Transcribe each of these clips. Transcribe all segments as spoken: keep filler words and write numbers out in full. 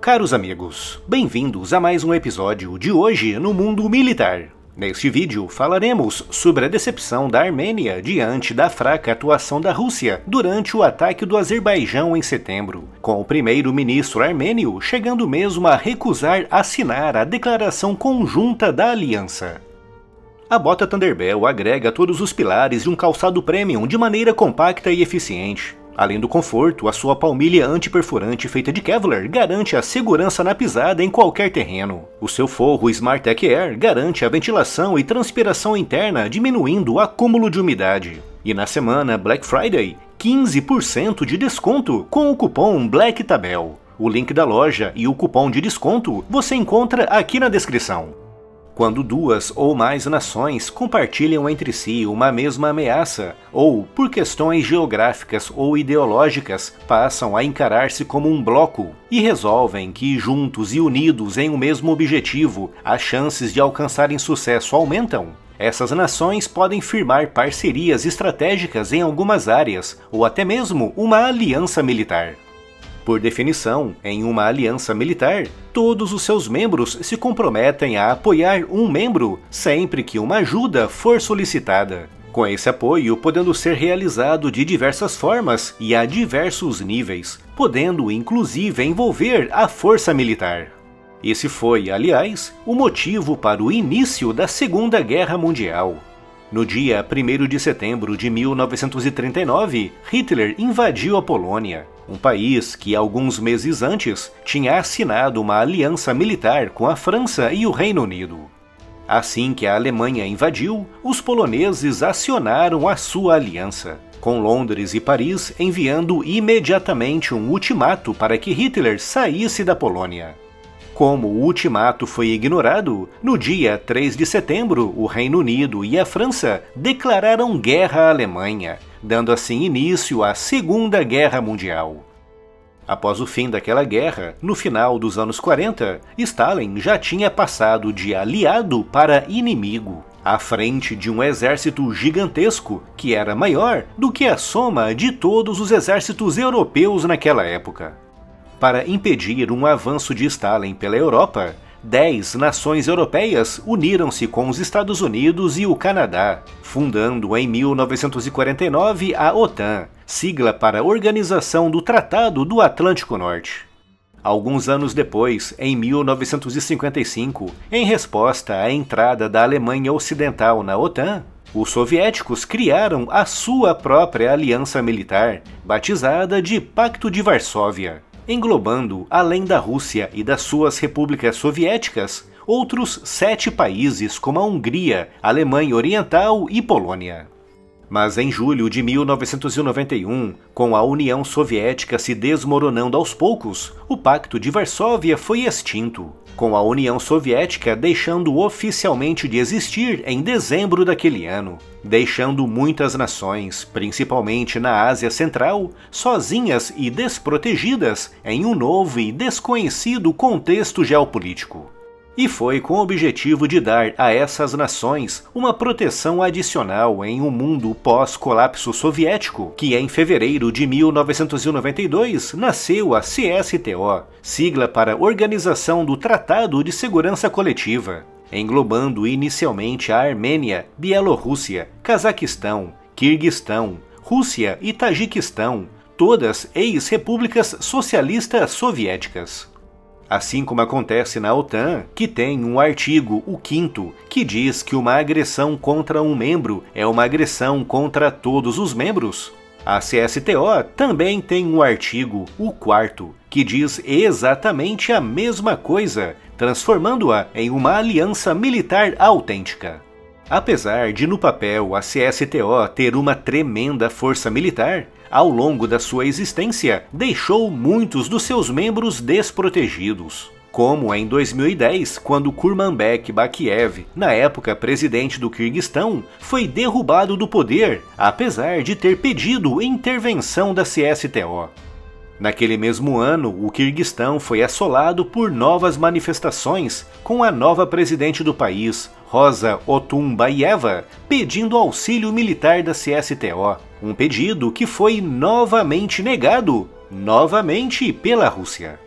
Caros amigos, bem-vindos a mais um episódio de Hoje no Mundo Militar. Neste vídeo falaremos sobre a decepção da Armênia diante da fraca atuação da Rússia durante o ataque do Azerbaijão em setembro, com o primeiro-ministro armênio chegando mesmo a recusar assinar a declaração conjunta da aliança. A bota Thunderbell agrega todos os pilares de um calçado premium de maneira compacta e eficiente. Além do conforto, a sua palmilha antiperfurante feita de Kevlar garante a segurança na pisada em qualquer terreno. O seu forro SmartTech Air garante a ventilação e transpiração interna, diminuindo o acúmulo de umidade. E na semana Black Friday, quinze por cento de desconto com o cupom BLACKTABEL. O link da loja e o cupom de desconto você encontra aqui na descrição. Quando duas ou mais nações compartilham entre si uma mesma ameaça, ou, por questões geográficas ou ideológicas, passam a encarar-se como um bloco, e resolvem que, juntos e unidos em um mesmo objetivo, as chances de alcançarem sucesso aumentam, essas nações podem firmar parcerias estratégicas em algumas áreas, ou até mesmo uma aliança militar. Por definição, em uma aliança militar, todos os seus membros se comprometem a apoiar um membro sempre que uma ajuda for solicitada, com esse apoio podendo ser realizado de diversas formas e a diversos níveis, podendo inclusive envolver a força militar. Esse foi, aliás, o motivo para o início da Segunda Guerra Mundial. No dia primeiro de setembro de mil novecentos e trinta e nove, Hitler invadiu a Polônia, um país que alguns meses antes tinha assinado uma aliança militar com a França e o Reino Unido. Assim que a Alemanha invadiu, os poloneses acionaram a sua aliança, com Londres e Paris enviando imediatamente um ultimato para que Hitler saísse da Polônia. Como o ultimato foi ignorado, no dia três de setembro, o Reino Unido e a França declararam guerra à Alemanha, dando assim início à Segunda Guerra Mundial. Após o fim daquela guerra, no final dos anos quarenta, Stalin já tinha passado de aliado para inimigo, à frente de um exército gigantesco que era maior do que a soma de todos os exércitos europeus naquela época. Para impedir um avanço de Stalin pela Europa, dez nações europeias uniram-se com os Estados Unidos e o Canadá, fundando em mil novecentos e quarenta e nove a OTAN, sigla para Organização do Tratado do Atlântico Norte. Alguns anos depois, em mil novecentos e cinquenta e cinco, em resposta à entrada da Alemanha Ocidental na OTAN, os soviéticos criaram a sua própria aliança militar, batizada de Pacto de Varsóvia, englobando, além da Rússia e das suas repúblicas soviéticas, outros sete países como a Hungria, Alemanha Oriental e Polônia. Mas em julho de mil novecentos e noventa e um, com a União Soviética se desmoronando aos poucos, o Pacto de Varsóvia foi extinto, com a União Soviética deixando oficialmente de existir em dezembro daquele ano, deixando muitas nações, principalmente na Ásia Central, sozinhas e desprotegidas em um novo e desconhecido contexto geopolítico. E foi com o objetivo de dar a essas nações uma proteção adicional em um mundo pós-colapso soviético que em fevereiro de mil novecentos e noventa e dois nasceu a C S T O, sigla para Organização do Tratado de Segurança Coletiva, englobando inicialmente a Armênia, Bielorrússia, Cazaquistão, Quirguistão, Rússia e Tajiquistão, todas ex-repúblicas socialistas soviéticas. Assim como acontece na OTAN, que tem um artigo, o quinto, que diz que uma agressão contra um membro é uma agressão contra todos os membros, a C S T O também tem um artigo, o quarto, que diz exatamente a mesma coisa, transformando-a em uma aliança militar autêntica. Apesar de no papel a C S T O ter uma tremenda força militar, ao longo da sua existência deixou muitos dos seus membros desprotegidos. Como em dois mil e dez, quando Kurmanbek Bakiev, na época presidente do Quirguistão, foi derrubado do poder, apesar de ter pedido intervenção da C S T O. Naquele mesmo ano, o Quirguistão foi assolado por novas manifestações, com a nova presidente do país, Rosa Otunbayeva, pedindo auxílio militar da C S T O, um pedido que foi novamente negado, novamente pela Rússia.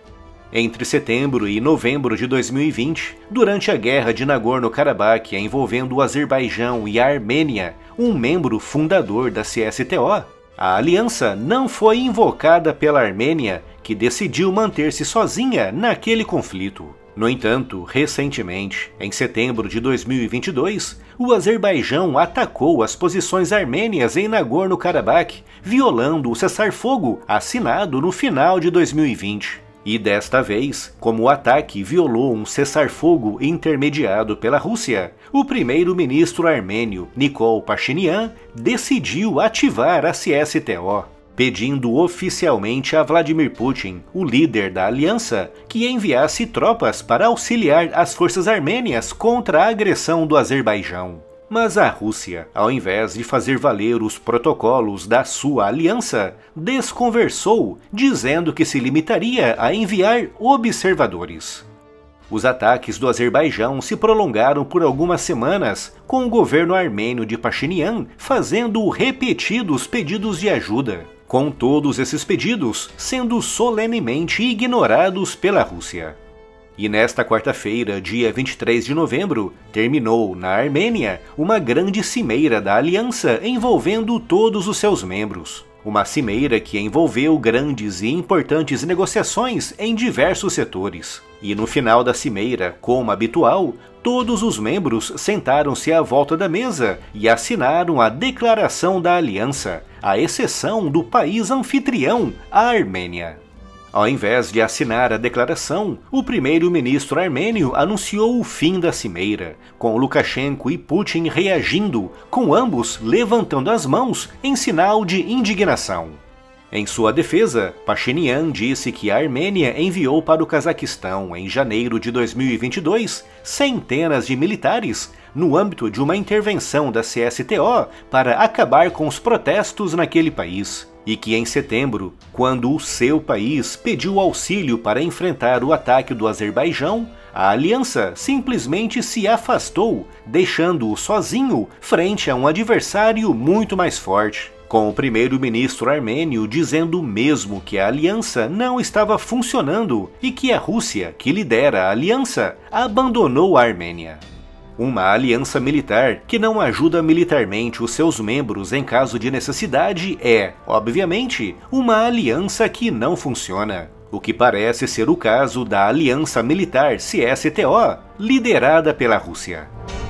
Entre setembro e novembro de dois mil e vinte, durante a guerra de Nagorno-Karabakh envolvendo o Azerbaijão e a Armênia, um membro fundador da C S T O, a aliança não foi invocada pela Armênia, que decidiu manter-se sozinha naquele conflito. No entanto, recentemente, em setembro de dois mil e vinte e dois, o Azerbaijão atacou as posições armênias em Nagorno-Karabakh, violando o cessar-fogo assinado no final de dois mil e vinte. E desta vez, como o ataque violou um cessar-fogo intermediado pela Rússia, o primeiro-ministro armênio Nikol Pashinyan decidiu ativar a C S T O, pedindo oficialmente a Vladimir Putin, o líder da aliança, que enviasse tropas para auxiliar as forças armênias contra a agressão do Azerbaijão. Mas a Rússia, ao invés de fazer valer os protocolos da sua aliança, desconversou, dizendo que se limitaria a enviar observadores. Os ataques do Azerbaijão se prolongaram por algumas semanas, com o governo armênio de Pashinyan fazendo repetidos pedidos de ajuda, com todos esses pedidos sendo solenemente ignorados pela Rússia. E nesta quarta-feira, dia vinte e três de novembro, terminou, na Armênia, uma grande cimeira da aliança envolvendo todos os seus membros. Uma cimeira que envolveu grandes e importantes negociações em diversos setores. E no final da cimeira, como habitual, todos os membros sentaram-se à volta da mesa e assinaram a Declaração da Aliança, à exceção do país anfitrião, a Armênia. Ao invés de assinar a declaração, o primeiro-ministro armênio anunciou o fim da cimeira, com Lukashenko e Putin reagindo, com ambos levantando as mãos em sinal de indignação. Em sua defesa, Pashinyan disse que a Armênia enviou para o Cazaquistão, em janeiro de dois mil e vinte e dois, centenas de militares no âmbito de uma intervenção da C S T O para acabar com os protestos naquele país. E que em setembro, quando o seu país pediu auxílio para enfrentar o ataque do Azerbaijão, a aliança simplesmente se afastou, deixando-o sozinho frente a um adversário muito mais forte, com o primeiro-ministro armênio dizendo mesmo que a aliança não estava funcionando e que a Rússia, que lidera a aliança, abandonou a Armênia. Uma aliança militar que não ajuda militarmente os seus membros em caso de necessidade é, obviamente, uma aliança que não funciona. O que parece ser o caso da Aliança Militar C S T O, liderada pela Rússia.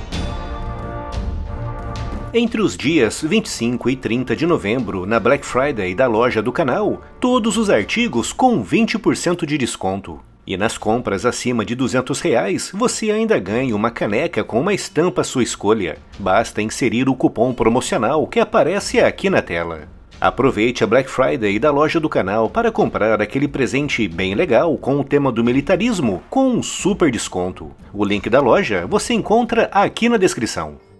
Entre os dias vinte e cinco e trinta de novembro, na Black Friday da loja do canal, todos os artigos com vinte por cento de desconto. E nas compras acima de duzentos reais, você ainda ganha uma caneca com uma estampa à sua escolha. Basta inserir o cupom promocional que aparece aqui na tela. Aproveite a Black Friday da loja do canal para comprar aquele presente bem legal com o tema do militarismo com um super desconto. O link da loja você encontra aqui na descrição.